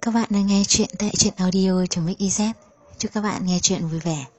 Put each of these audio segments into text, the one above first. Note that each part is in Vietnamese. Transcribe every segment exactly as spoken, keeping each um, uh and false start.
các bạn đang nghe chuyện tại truyện audio.mix.iz. Chúc các bạn nghe chuyện vui vẻ.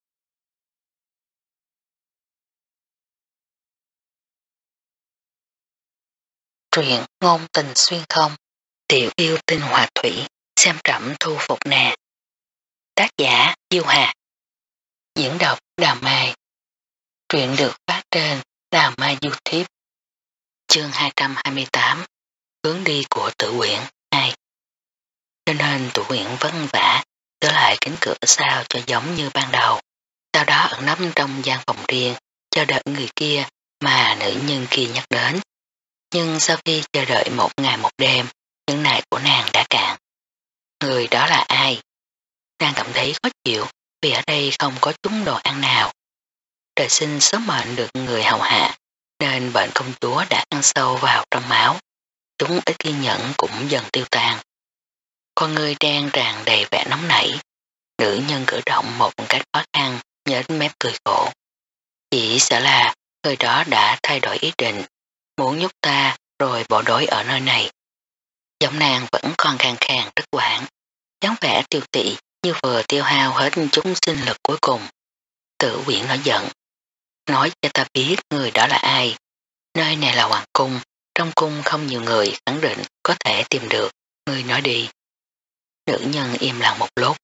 Truyện ngôn tình xuyên không, tiểu yêu tinh hòa thủy, xem trẫm thu phục nè. Tác giả Diêu Hà. Diễn đọc Đào Mai. Truyện được phát trên Đào Mai YouTube. Chương hai trăm hai mươi tám. Hướng đi của Tử Quyển hai. Cho nên Tử Quyển vất vả trở lại cánh cửa sao cho giống như ban đầu. Sau đó ẩn nấp trong gian phòng riêng chờ đợi người kia mà nữ nhân kia nhắc đến. Nhưng sau khi chờ đợi một ngày một đêm, những này của nàng đã cạn. Người đó là ai? Nàng cảm thấy khó chịu vì ở đây không có chúng đồ ăn nào. Trời sinh sớm mệnh được người hầu hạ, nên bệnh công chúa đã ăn sâu vào trong máu. Chúng ít kiên nhẫn cũng dần tiêu tan. Con người đang tràn đầy vẻ nóng nảy. Nữ nhân cử động một cách khó khăn, nhếch mép cười khổ. Chỉ sợ là người đó đã thay đổi ý định, muốn nhốt ta rồi bỏ đói ở nơi này. Giọng nàng vẫn còn khàn khàn rất quảng, dáng vẻ tiêu tị như vừa tiêu hao hết chúng sinh lực cuối cùng. Tử Quyển nổi giận. Nói cho ta biết người đó là ai. Nơi này là hoàng cung, trong cung không nhiều người khẳng định có thể tìm được, ngươi nói đi. Nữ nhân im lặng một lúc.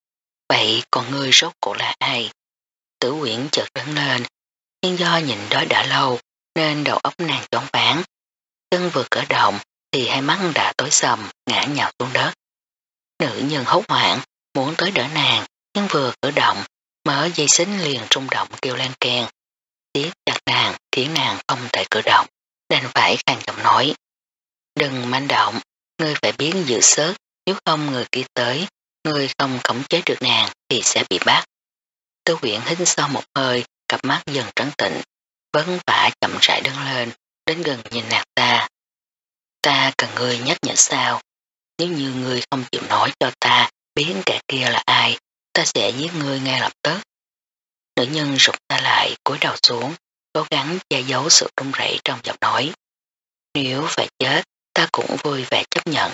Vậy còn ngươi rốt cuộc là ai? Tử Quyển chợt đứng lên, nhưng do nhìn đói đã lâu nên đầu óc nàng choáng váng. Chân vừa cử động thì hai mắt đã tối sầm ngã nhào xuống đất. Nữ nhân hốt hoảng muốn tới đỡ nàng, nhưng vừa cử động mở dây xích liền rung động kêu lan keng. Tiếp chặt nàng khiến nàng không thể cử động, đành phải khàn giọng nói. Đừng manh động, ngươi phải biến dự sớt, nếu không người kia tới, ngươi không khống chế được nàng thì sẽ bị bắt. Tử Quyển hít sâu một hơi, cặp mắt dần trấn tĩnh, vấn vả chậm rãi đứng lên, đến gần nhìn nàng ta. Ta cần ngươi nhắc nhở sao? Nếu như ngươi không chịu nói cho ta biết kẻ kia là ai, ta sẽ giết ngươi ngay lập tức. Nữ nhân rụt ta lại, cúi đầu xuống, cố gắng che giấu sự run rẩy trong giọng nói. Nếu phải chết, ta cũng vui vẻ chấp nhận.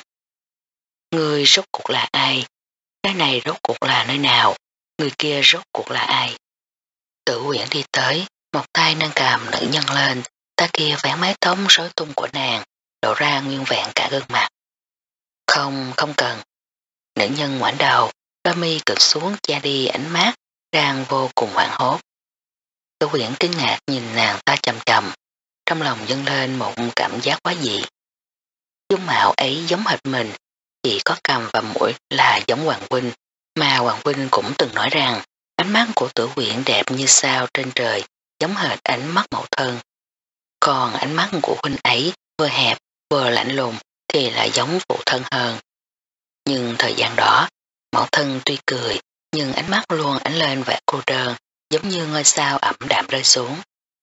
Ngươi rốt cuộc là ai? Cái này rốt cuộc là nơi nào? Người kia rốt cuộc là ai? Tử Quyển đi tới, một tay nâng cầm nữ nhân lên, ta kia vén mái tóc rối tung của nàng, lộ ra nguyên vẹn cả gương mặt. Không, không cần. Nữ nhân ngoảnh đầu, đôi mi cực xuống che đi ánh mắt, đang vô cùng hoảng hốt. Tử Quyển kinh ngạc nhìn nàng ta chầm chầm, trong lòng dâng lên một cảm giác quá dị. Dung mạo ấy giống hệt mình, chỉ có cằm và mũi là giống Hoàng Huynh, mà Hoàng Huynh cũng từng nói rằng ánh mắt của Tử Quyển đẹp như sao trên trời, giống hệt ánh mắt mẫu thân. Còn ánh mắt của Huynh ấy vừa hẹp vừa lạnh lùng thì lại giống phụ thân hơn. Nhưng thời gian đó, mẫu thân tuy cười, nhưng ánh mắt luôn ánh lên vẻ cô đơn, giống như ngôi sao ẩm đạm rơi xuống.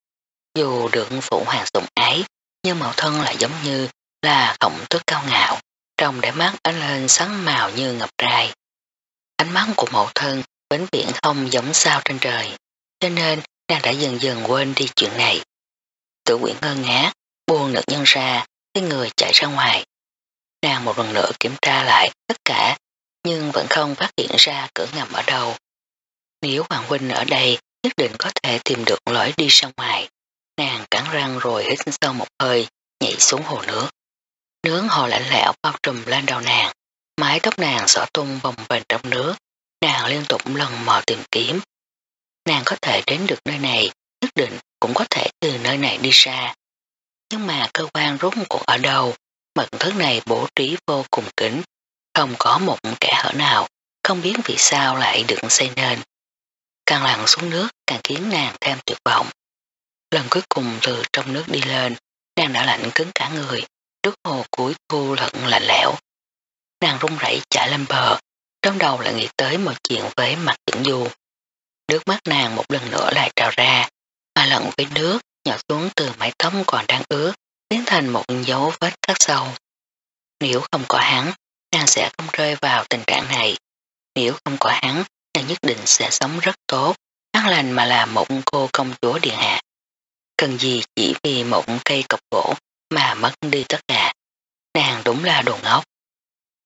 Dù được phụ hoàng sủng ái, nhưng mẫu thân lại giống như là khổng tước cao ngạo, trong đáy mắt ánh lên sáng màu như ngập trai. Ánh mắt của mẫu thân vĩnh viễn không giống sao trên trời, cho nên nàng đã dần dần quên đi chuyện này. Tử Quyển ngơ ngác, buông nữ nhân ra, cái người chạy ra ngoài. Nàng một lần nữa kiểm tra lại tất cả, nhưng vẫn không phát hiện ra cửa ngầm ở đâu. Nếu Hoàng Huynh ở đây, nhất định có thể tìm được lối đi ra ngoài. Nàng cắn răng rồi hít sâu một hơi, nhảy xuống hồ nước. Nước hồ lạnh lẽo bao trùm lên đầu nàng, mái tóc nàng xõa tung vòng vền trong nước. Nàng liên tục lần mò tìm kiếm. Nàng có thể đến được nơi này, nhất định cũng có thể từ nơi này đi ra. Nhưng mà cơ quan rốt cuộc ở đâu? Mật thất này bố trí vô cùng kín, không có một kẻ hở nào, không biết vì sao lại được xây nên. Càng lặn xuống nước càng khiến nàng thêm tuyệt vọng. Lần cuối cùng từ trong nước đi lên, nàng đã lạnh cứng cả người, nước hồ cuối thu lận lạnh lẽo. Nàng run rẩy chạy lên bờ, trong đầu lại nghĩ tới một chuyện với Mặt Chỉnh Du. Nước mắt nàng một lần nữa lại trào ra, mà lẫn với nước nhỏ xuống từ mái tóc còn đang ướt, biến thành một dấu vết khắc sâu. Nếu không có hắn, nàng sẽ không rơi vào tình trạng này. Nếu không có hắn, nàng nhất định sẽ sống rất tốt, an lành mà là một cô công chúa điện hạ. Cần gì chỉ vì một cây cọc gỗ mà mất đi tất cả. Nàng đúng là đồ ngốc.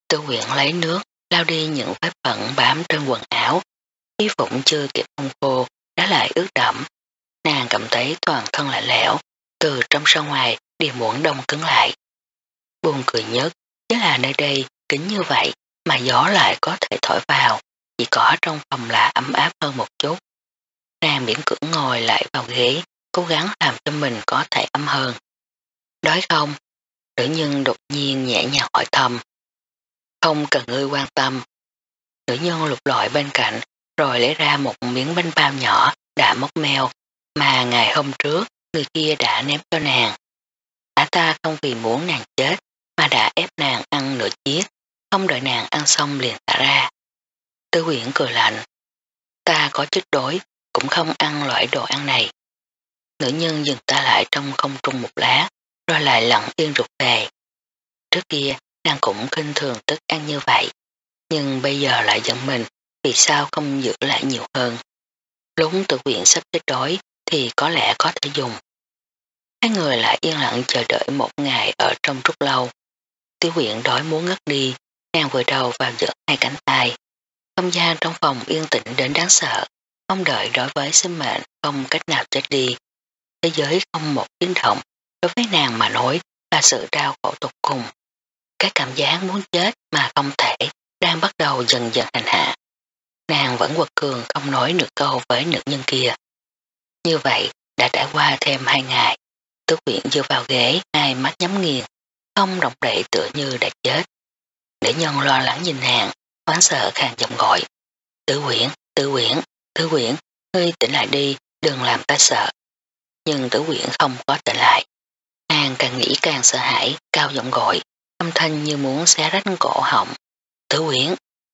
Tư Quyển lấy nước, lau đi những vết bẩn bám trên quần áo, y phục chưa kịp hong khô, đã lại ướt đẫm. Nàng cảm thấy toàn thân lạnh lẽo, từ trong ra ngoài đều muốn đông cứng lại. Buồn cười nhất, chính là nơi đây kín như vậy, mà gió lại có thể thổi vào, chỉ có trong phòng là ấm áp hơn một chút. Nàng miễn cưỡng ngồi lại vào ghế, cố gắng làm cho mình có thể ấm hơn. Đói không? Nữ nhân đột nhiên nhẹ nhàng hỏi thầm. Không cần ngươi quan tâm. Nữ nhân lục lọi bên cạnh, rồi lấy ra một miếng bánh bao nhỏ đã mốc meo, mà ngày hôm trước người kia đã ném cho nàng. Ả ta không vì muốn nàng chết, mà đã ép nàng ăn nửa chiếc, không đợi nàng ăn xong liền thả ra. Tư Quyển cười lạnh. Ta có chết đói, cũng không ăn loại đồ ăn này. Nữ nhân dừng ta lại trong không trung một lát, rồi lại lặng yên rụt về. Trước kia, nàng cũng khinh thường thức ăn như vậy, nhưng bây giờ lại giận mình, vì sao không giữ lại nhiều hơn. Lúc Tư Quyển sắp chết đói thì có lẽ có thể dùng. Hai người lại yên lặng chờ đợi một ngày ở trong trúc lâu. Tư Quyển đói muốn ngất đi, nàng vừa đầu vào giật hai cánh tay. Không gian trong phòng yên tĩnh đến đáng sợ, không đợi đối với sinh mệnh không cách nào chết đi. Thế giới không một tiếng động, đối với nàng mà nói là sự đau khổ tột cùng. Cái cảm giác muốn chết mà không thể đang bắt đầu dần dần hành hạ. Nàng vẫn quật cường không nói được câu với nữ nhân kia. Như vậy đã trải qua thêm hai ngày. Tư Quyển dựa vào ghế, hai mắt nhắm nghiền, không động đậy tựa như đã chết. Nữ nhân lo lắng nhìn nàng, hoảng sợ khàn giọng gọi. Tư Quyển, Tư Quyển, Tư Quyển, ngươi tỉnh lại đi, đừng làm ta sợ. Nhưng Tử Quyển không có tỉnh lại. Nàng càng nghĩ càng sợ hãi, cao giọng gọi, âm thanh như muốn xé rách cổ họng. Tử Quyển,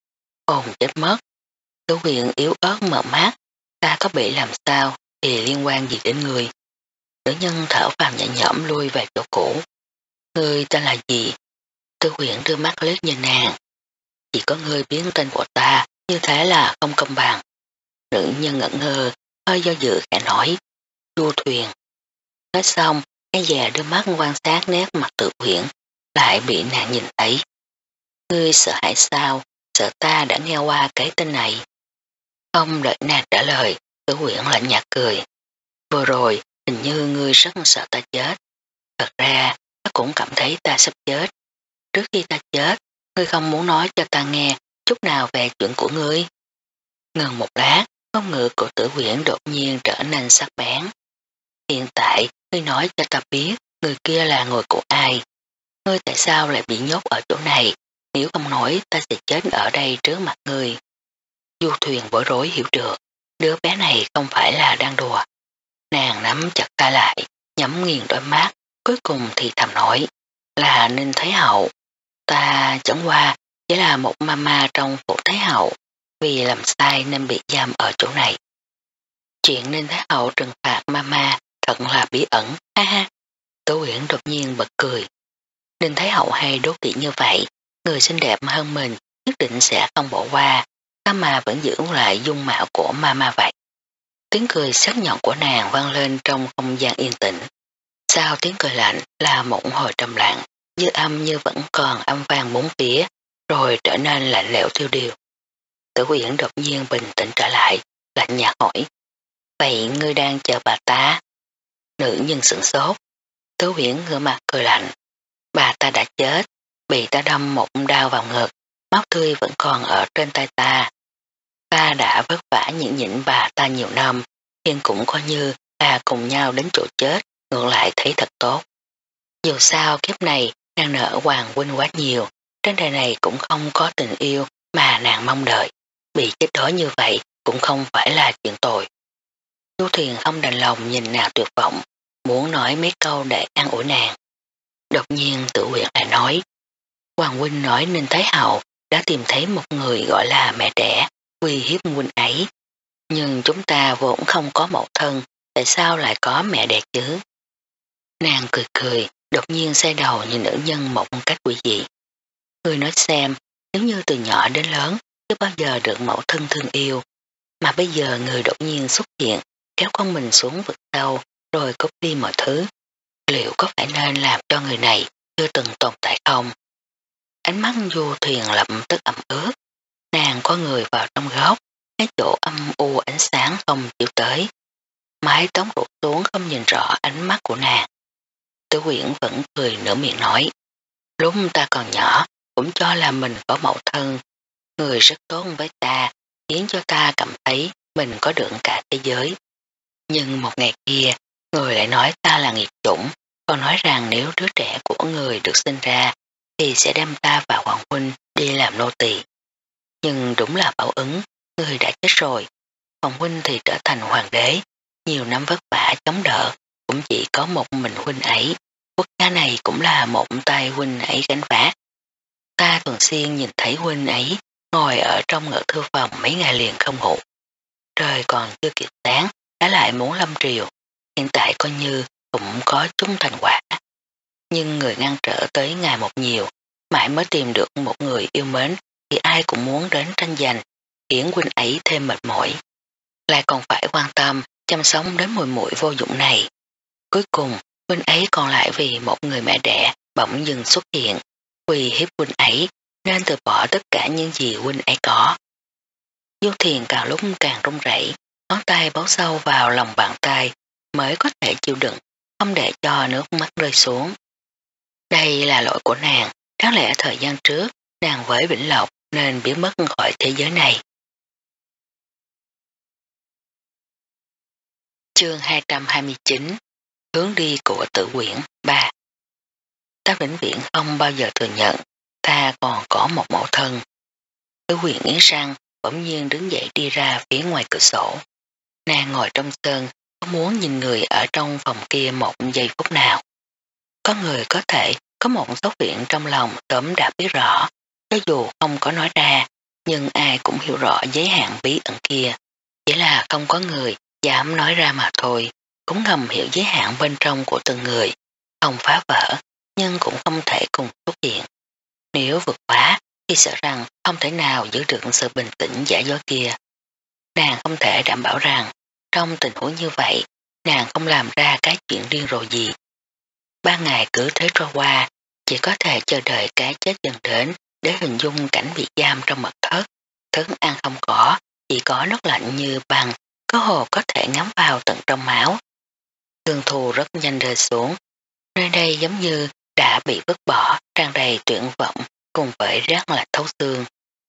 ồn chết mất. Tử Quyển yếu ớt mở mắt, ta có bị làm sao thì liên quan gì đến người. Nữ nhân thở vào nhẹ nhõm lui về chỗ cũ. Ngươi tên là gì? Tử Quyển đưa mắt liếc nhìn nàng. Chỉ có ngươi biến tên của ta, như thế là không công bằng. Nữ nhân ngẩn ngơ, hơi do dự khẽ nói. Du Thuyền. Nói xong, cái già đưa mắt quan sát nét mặt Tử Quyển, lại bị nàng nhìn thấy. Ngươi sợ hãi sao? Sợ ta đã nghe qua cái tên này. Không đợi nàng trả lời, Tử Quyển lạnh nhạt cười. Vừa rồi, hình như ngươi rất sợ ta chết. Thật ra, ta cũng cảm thấy ta sắp chết. Trước khi ta chết, ngươi không muốn nói cho ta nghe chút nào về chuyện của ngươi. Ngừng một lát, ngôn ngữ của Tử Quyển đột nhiên trở nên sắc bén. Hiện tại, ngươi nói cho ta biết người kia là người của ai. Ngươi tại sao lại bị nhốt ở chỗ này? Nếu không nói ta sẽ chết ở đây trước mặt ngươi. Du Thuyền bối rối hiểu được, đứa bé này không phải là đang đùa. Nàng nắm chặt ta lại, nhắm nghiền đôi mắt, cuối cùng thì thầm nói, là Ninh Thái Hậu. Ta chẳng qua chỉ là một mama trong phủ Thái Hậu, vì làm sai nên bị giam ở chỗ này. Chuyện Ninh Thái Hậu trừng phạt mama thật là bí ẩn, ha ha. Tố Uyển đột nhiên bật cười. Ninh Thái Hậu hay đố kỵ như vậy, người xinh đẹp hơn mình nhất định sẽ không bỏ qua, ta mà vẫn giữ lại dung mạo của mama vậy. Tiếng cười sắc nhọn của nàng vang lên trong không gian yên tĩnh. Sau tiếng cười lạnh là một hồi trầm lặng, dư âm như vẫn còn âm vang bốn phía, rồi trở nên lạnh lẽo thiêu điều. Tử Uyển đột nhiên bình tĩnh trở lại, lạnh nhạt hỏi, vậy ngươi đang chờ bà ta? Nữ nhân sửng sốt. Tử Uyển ngửa mặt cười lạnh, bà ta đã chết, bị ta đâm một đao vào ngực, máu tươi vẫn còn ở trên tay ta. Ta đã vất vả nhịn nhịn bà ta nhiều năm, nhưng cũng coi như ta cùng nhau đến chỗ chết, ngược lại thấy thật tốt. Dù sao kiếp này nàng nợ hoàng huynh quá nhiều, trên đời này cũng không có tình yêu mà nàng mong đợi, bị chết đói như vậy cũng không phải là chuyện tồi. Du Thuyền không đành lòng nhìn nàng tuyệt vọng, muốn nói mấy câu để an ủi nàng. Đột nhiên Tử Uyển lại nói, hoàng huynh nói Ninh Thái Hậu đã tìm thấy một người gọi là mẹ đẻ, uy hiếp huynh ấy. Nhưng chúng ta vốn không có mẫu thân, tại sao lại có mẹ đẻ chứ? Nàng cười cười, đột nhiên xoay đầu nhìn nữ nhân một cách quỷ dị. Ngươi nói xem, nếu như từ nhỏ đến lớn chưa bao giờ được mẫu thân thương yêu, mà bây giờ người đột nhiên xuất hiện, kéo con mình xuống vực sâu, rồi cướp đi mọi thứ, liệu có phải nên làm cho người này chưa từng tồn tại không? Ánh mắt Du Thuyền lập tức ẩm ướt, nàng có người vào trong góc, cái chỗ âm u ánh sáng không chịu tới. Mái tóc rụt xuống không nhìn rõ ánh mắt của nàng. Tử Quyển vẫn cười nửa miệng nói, lúc ta còn nhỏ cũng cho là mình có mẫu thân, người rất tốt với ta, khiến cho ta cảm thấy mình có được cả thế giới. Nhưng một ngày kia, người lại nói ta là nghiệt chủng, còn nói rằng nếu đứa trẻ của người được sinh ra thì sẽ đem ta và Hoàng huynh đi làm nô tỳ. Nhưng đúng là báo ứng, người đã chết rồi, Hoàng huynh thì trở thành hoàng đế, nhiều năm vất vả chống đỡ, cũng chỉ có một mình huynh ấy. Quốc gia này cũng là một tay huynh ấy gánh vác. Ta thường xuyên nhìn thấy huynh ấy ngồi ở trong ngự thư phòng mấy ngày liền không ngủ. Trời còn chưa kịp sáng, đã lại muốn lâm triều. Hiện tại coi như cũng có chúng thành quả. Nhưng người ngăn trở tới ngày một nhiều, mãi mới tìm được một người yêu mến thì ai cũng muốn đến tranh giành, khiến huynh ấy thêm mệt mỏi. Lại còn phải quan tâm, chăm sóc đến mùi muội vô dụng này. Cuối cùng, huynh ấy còn lại vì một người mẹ đẻ bỗng dừng xuất hiện, uy hiếp huynh ấy nên từ bỏ tất cả những gì huynh ấy có. Du Thiền càng lúc càng run rẩy, ngón tay bấu sâu vào lòng bàn tay mới có thể chịu đựng, không để cho nước mắt rơi xuống. Đây là lỗi của nàng, đáng lẽ thời gian trước nàng với Vĩnh Lộc nên biến mất khỏi thế giới này. Chương hai trăm hai mươi chín, hướng đi của Tử Quyển ba. Ta vĩnh viễn không bao giờ thừa nhận ta còn có một mẫu thân. Tử Quyển nghiến răng bỗng nhiên đứng dậy đi ra phía ngoài cửa sổ. Nàng ngồi trong sân, không muốn nhìn người ở trong phòng kia một giây phút nào. Có người có thể có một số chuyện trong lòng sớm đã biết rõ, cho dù không có nói ra, nhưng ai cũng hiểu rõ giới hạn bí ẩn kia. Chỉ là không có người dám nói ra mà thôi, cũng ngầm hiểu giới hạn bên trong của từng người, không phá vỡ, nhưng cũng không thể cùng xuất hiện. Nếu vượt quá, thì sợ rằng không thể nào giữ được sự bình tĩnh giả dối kia. Nàng không thể đảm bảo rằng, trong tình huống như vậy, nàng không làm ra cái chuyện điên rồ gì. Ba ngày cứ thế trôi qua, chỉ có thể chờ đợi cái chết dần đến để hình dung cảnh bị giam trong mật thất. Thức ăn không có, chỉ có nước lạnh như băng, có hồ có thể ngắm vào tận trong máu. Thương thù rất nhanh rơi xuống, nơi đây giống như đã bị vứt bỏ, tràn đầy tuyệt vọng cùng với rác lạnh thấu xương,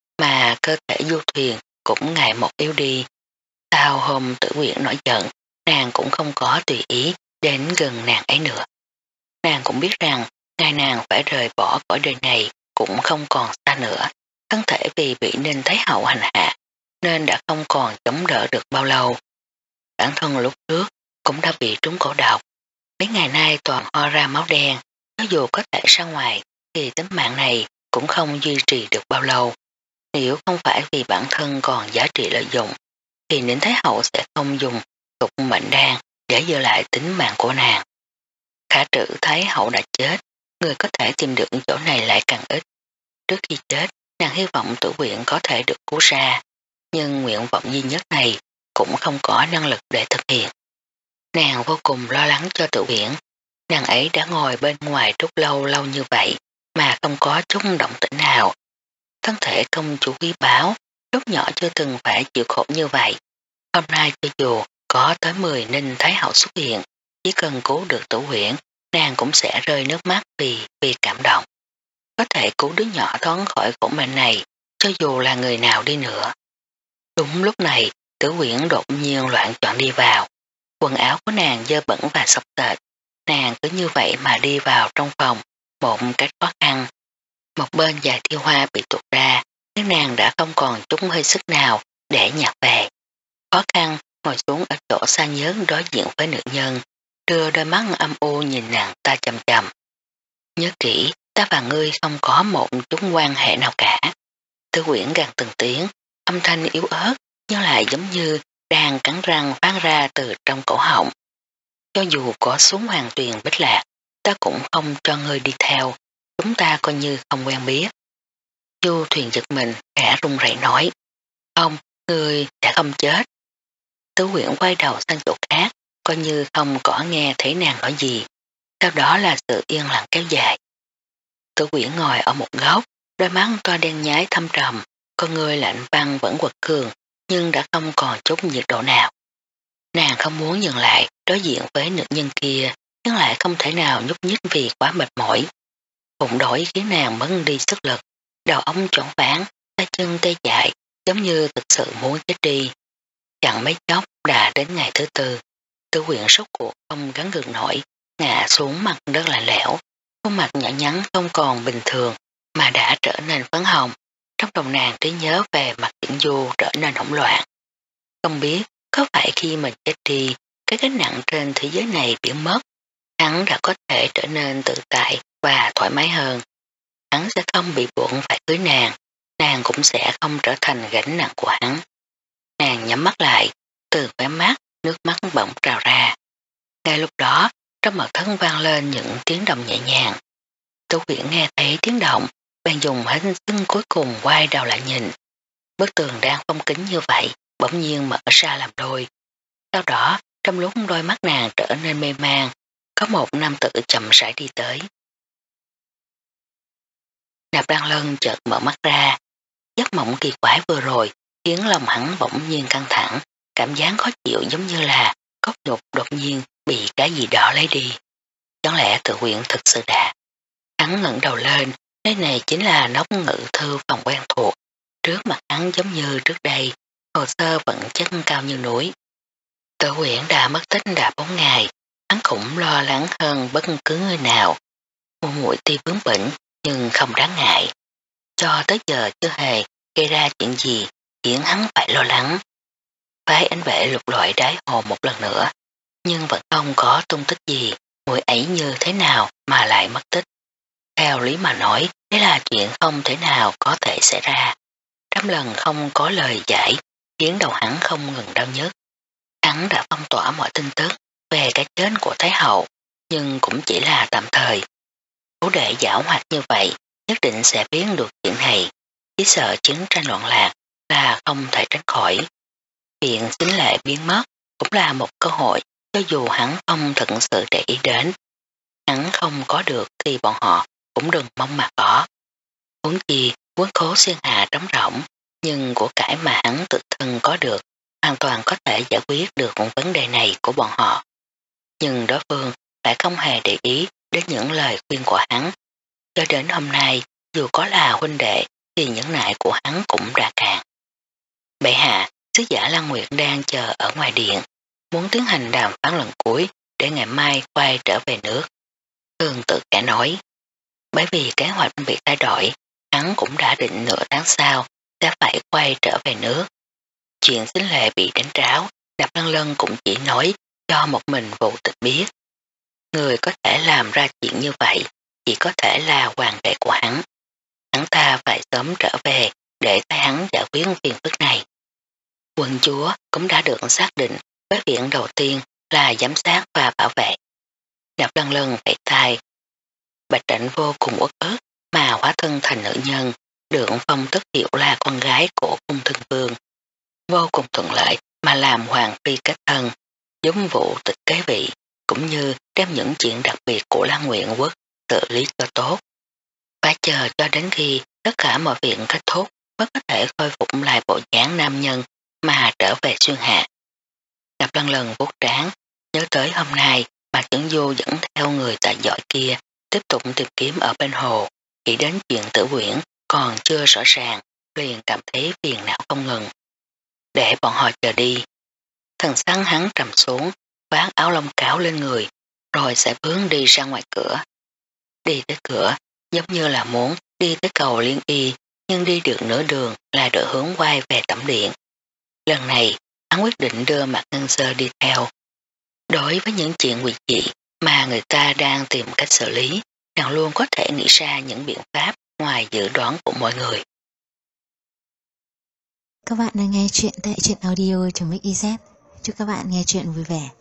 mà cơ thể Du Thuyền cũng ngày một yếu đi. Sau hôm Tử Quyển nổi giận, nàng cũng không có tùy ý đến gần nàng ấy nữa. Nàng cũng biết rằng ngày nàng phải rời bỏ khỏi đời này cũng không còn xa nữa, thân thể vì bị Ninh Thái Hậu hành hạ nên đã không còn chống đỡ được bao lâu. Bản thân lúc trước cũng đã bị trúng cổ độc, mấy ngày nay toàn ho ra máu đen, cho dù có thể ra ngoài thì tính mạng này cũng không duy trì được bao lâu. Nếu không phải vì bản thân còn giá trị lợi dụng thì Ninh Thái Hậu sẽ không dùng tục mệnh đan để giữ lại tính mạng của nàng. Khả trữ Thái Hậu đã chết, người có thể tìm được chỗ này lại càng ít. Trước khi chết, nàng hy vọng Tử Quyển có thể được cứu ra, nhưng nguyện vọng duy nhất này cũng không có năng lực để thực hiện. Nàng vô cùng lo lắng cho Tử Quyển, nàng ấy đã ngồi bên ngoài rất lâu lâu như vậy mà không có chút động tĩnh nào. Thân thể công chủ quý báo, lúc nhỏ chưa từng phải chịu khổ như vậy. Hôm nay cho dù có tới mười Ninh Thái Hậu xuất hiện, chỉ cần cứu được Tử Quyển, nàng cũng sẽ rơi nước mắt vì vì cảm động. Có thể cứu đứa nhỏ thoát khỏi khổ mệnh này, cho dù là người nào đi nữa. Đúng lúc này, Tử Quyển đột nhiên loạn chọn đi vào. Quần áo của nàng dơ bẩn và xốc xệch. Nàng cứ như vậy mà đi vào trong phòng, một cách khó khăn. Một bên dài thiêu hoa bị tuột ra, nhưng nàng đã không còn chút hơi sức nào để nhặt về. Khó khăn ngồi xuống ở chỗ xa nhớ đối diện với nữ nhân, đưa đôi mắt âm u nhìn nàng ta chầm chầm. Nhớ kỹ, ta và ngươi không có một chút quan hệ nào cả. Tử Quyển gằn từng tiếng, âm thanh yếu ớt nhưng lại giống như đang cắn răng phát ra từ trong cổ họng. Cho dù có xuống hoàng tuyền bích lạc, ta cũng không cho ngươi đi theo, chúng ta coi như không quen biết. Du Thuyền giật mình, khẽ run rẩy nói, không, ngươi sẽ không chết. Tử Quyển quay đầu sang chỗ khác, coi như không có nghe thấy nàng nói gì. Sau đó là sự yên lặng kéo dài. Tử Quyển ngồi ở một góc, đôi mắt to đen nhái thâm trầm, con người lạnh băng vẫn quật cường, nhưng đã không còn chút nhiệt độ nào. Nàng không muốn dừng lại đối diện với nữ nhân kia, nhưng lại không thể nào nhúc nhích vì quá mệt mỏi. Bụng đổi khiến nàng mất đi sức lực, đầu óc choáng váng, tay chân tê dại, giống như thực sự muốn chết đi. Chẳng mấy chốc đã đến ngày thứ tư, Tử Quyện sốt cuộc không gắn gượng nổi, ngã xuống mặt đất lạnh lẽo, khuôn mặt nhỏ nhắn không còn bình thường mà đã trở nên phấn hồng. Trong lòng nàng trí nhớ về mặt Triển Du trở nên hỗn loạn. Không biết có phải khi mình chết đi, cái gánh nặng trên thế giới này biến mất, hắn đã có thể trở nên tự tại và thoải mái hơn. Hắn sẽ không bị buộc phải cưới nàng, nàng cũng sẽ không trở thành gánh nặng của hắn. Nàng nhắm mắt lại, từ khóe mắt, nước mắt bỗng trào ra. Ngay lúc đó, trong mật thất vang lên những tiếng động nhẹ nhàng. Tử Quyện nghe thấy tiếng động, bèn dùng hết sức cuối cùng quay đầu lại nhìn. Bức tường đang phong kính như vậy, bỗng nhiên mở ra làm đôi. Sau đó, trong lúc đôi mắt nàng trở nên mê man, có một nam tử chậm rãi đi tới. Nạp Lan Lân chợt mở mắt ra, giấc mộng kỳ quái vừa rồi khiến lòng hắn bỗng nhiên căng thẳng, cảm giác khó chịu giống như là cốt nhục đột nhiên bị cái gì đó lấy đi. Chẳng lẽ Tử Quyện thực sự đã? Hắn ngẩng đầu lên, nơi này chính là nóc ngự thư phòng quen thuộc. Trước mặt hắn giống như trước đây, hồ sơ vẫn chất cao như núi. Tử Quyện đã mất tích đã bốn ngày, hắn cũng lo lắng hơn bất cứ người nào. Một mũi ti bướng bỉnh nhưng không đáng ngại. Cho tới giờ chưa hề gây ra chuyện gì khiến hắn phải lo lắng. Phái ánh vệ lục lọi đáy hồ một lần nữa, nhưng vẫn không có tung tích gì, mũi ấy như thế nào mà lại mất tích. Theo lý mà nói, đấy là chuyện không thể nào có thể xảy ra. Trăm lần không có lời giải, khiến đầu hắn không ngừng đau nhức. Hắn đã phong tỏa mọi tin tức về cái chết của Thái Hậu, nhưng cũng chỉ là tạm thời. Cố đệ giảo hoạt như vậy, nhất định sẽ biến được chuyện này, chỉ sợ chiến tranh loạn lạc là không thể tránh khỏi. Chuyện xính lệ biến mất cũng là một cơ hội, cho dù hắn không thật sự để ý đến. Hắn không có được thì bọn họ cũng đừng mong mà có. Huống chi quốc khố Xuyên Hà trống rỗng, nhưng của cải mà hắn tự thân có được hoàn toàn có thể giải quyết được vấn đề này của bọn họ. Nhưng đối phương lại không hề để ý đến những lời khuyên của hắn. Cho đến hôm nay, dù có là huynh đệ thì những nại của hắn cũng đã cạn. Bệ hạ, sứ giả Lăng Nguyệt đang chờ ở ngoài điện, muốn tiến hành đàm phán lần cuối để ngày mai quay trở về nước. Thường tự kẻ nói, bởi vì kế hoạch bị thay đổi, hắn cũng đã định nửa tháng sau sẽ phải quay trở về nước. Chuyện xính lệ bị đánh tráo, Nạp Lan Lân cũng chỉ nói cho một mình Vũ Tịch biết. Người có thể làm ra chuyện như vậy chỉ có thể là hoàng đệ của hắn. Hắn ta phải sớm trở về để thay hắn giải quyết phiền phức này. Quân chúa cũng đã được xác định với viện đầu tiên là giám sát và bảo vệ. Nạp Lan Lân phải thay. Bạch Trạnh vô cùng uất ức mà hóa thân thành nữ nhân, được phong tức hiệu là con gái của cung thân vương. Vô cùng thuận lợi mà làm hoàng phi kết thân, giống Vũ Tịch kế vị, cũng như đem những chuyện đặc biệt của Lan Nguyện Quốc xử lý cho tốt. Phải chờ cho đến khi tất cả mọi việc kết thúc mới có thể khôi phục lại bộ dáng nam nhân mà trở về Xuyên Hà. Nạp Lan Lân vuốt trán, nhớ tới hôm nay Mạc Chẩn Du dẫn theo người tài giỏi kia tiếp tục tìm kiếm ở bên hồ, nghĩ đến chuyện Tử Quyển còn chưa rõ ràng, liền cảm thấy phiền não không ngừng. Để bọn họ chờ đi. Thần sáng hắn trầm xuống, vác áo lông cáo lên người, rồi sẽ bước đi ra ngoài cửa. Đi tới cửa, giống như là muốn đi tới cầu Liên Y, nhưng đi được nửa đường là đổi hướng quay về tẩm điện. Lần này, hắn quyết định đưa Mạc Ngân Sơ đi theo. Đối với những chuyện quỷ dị mà người ta đang tìm cách xử lý, nàng luôn có thể nghĩ ra những biện pháp ngoài dự đoán của mọi người. Các bạn đang nghe chuyện tại truyện audio.mixyz. Chúc các bạn nghe chuyện vui vẻ.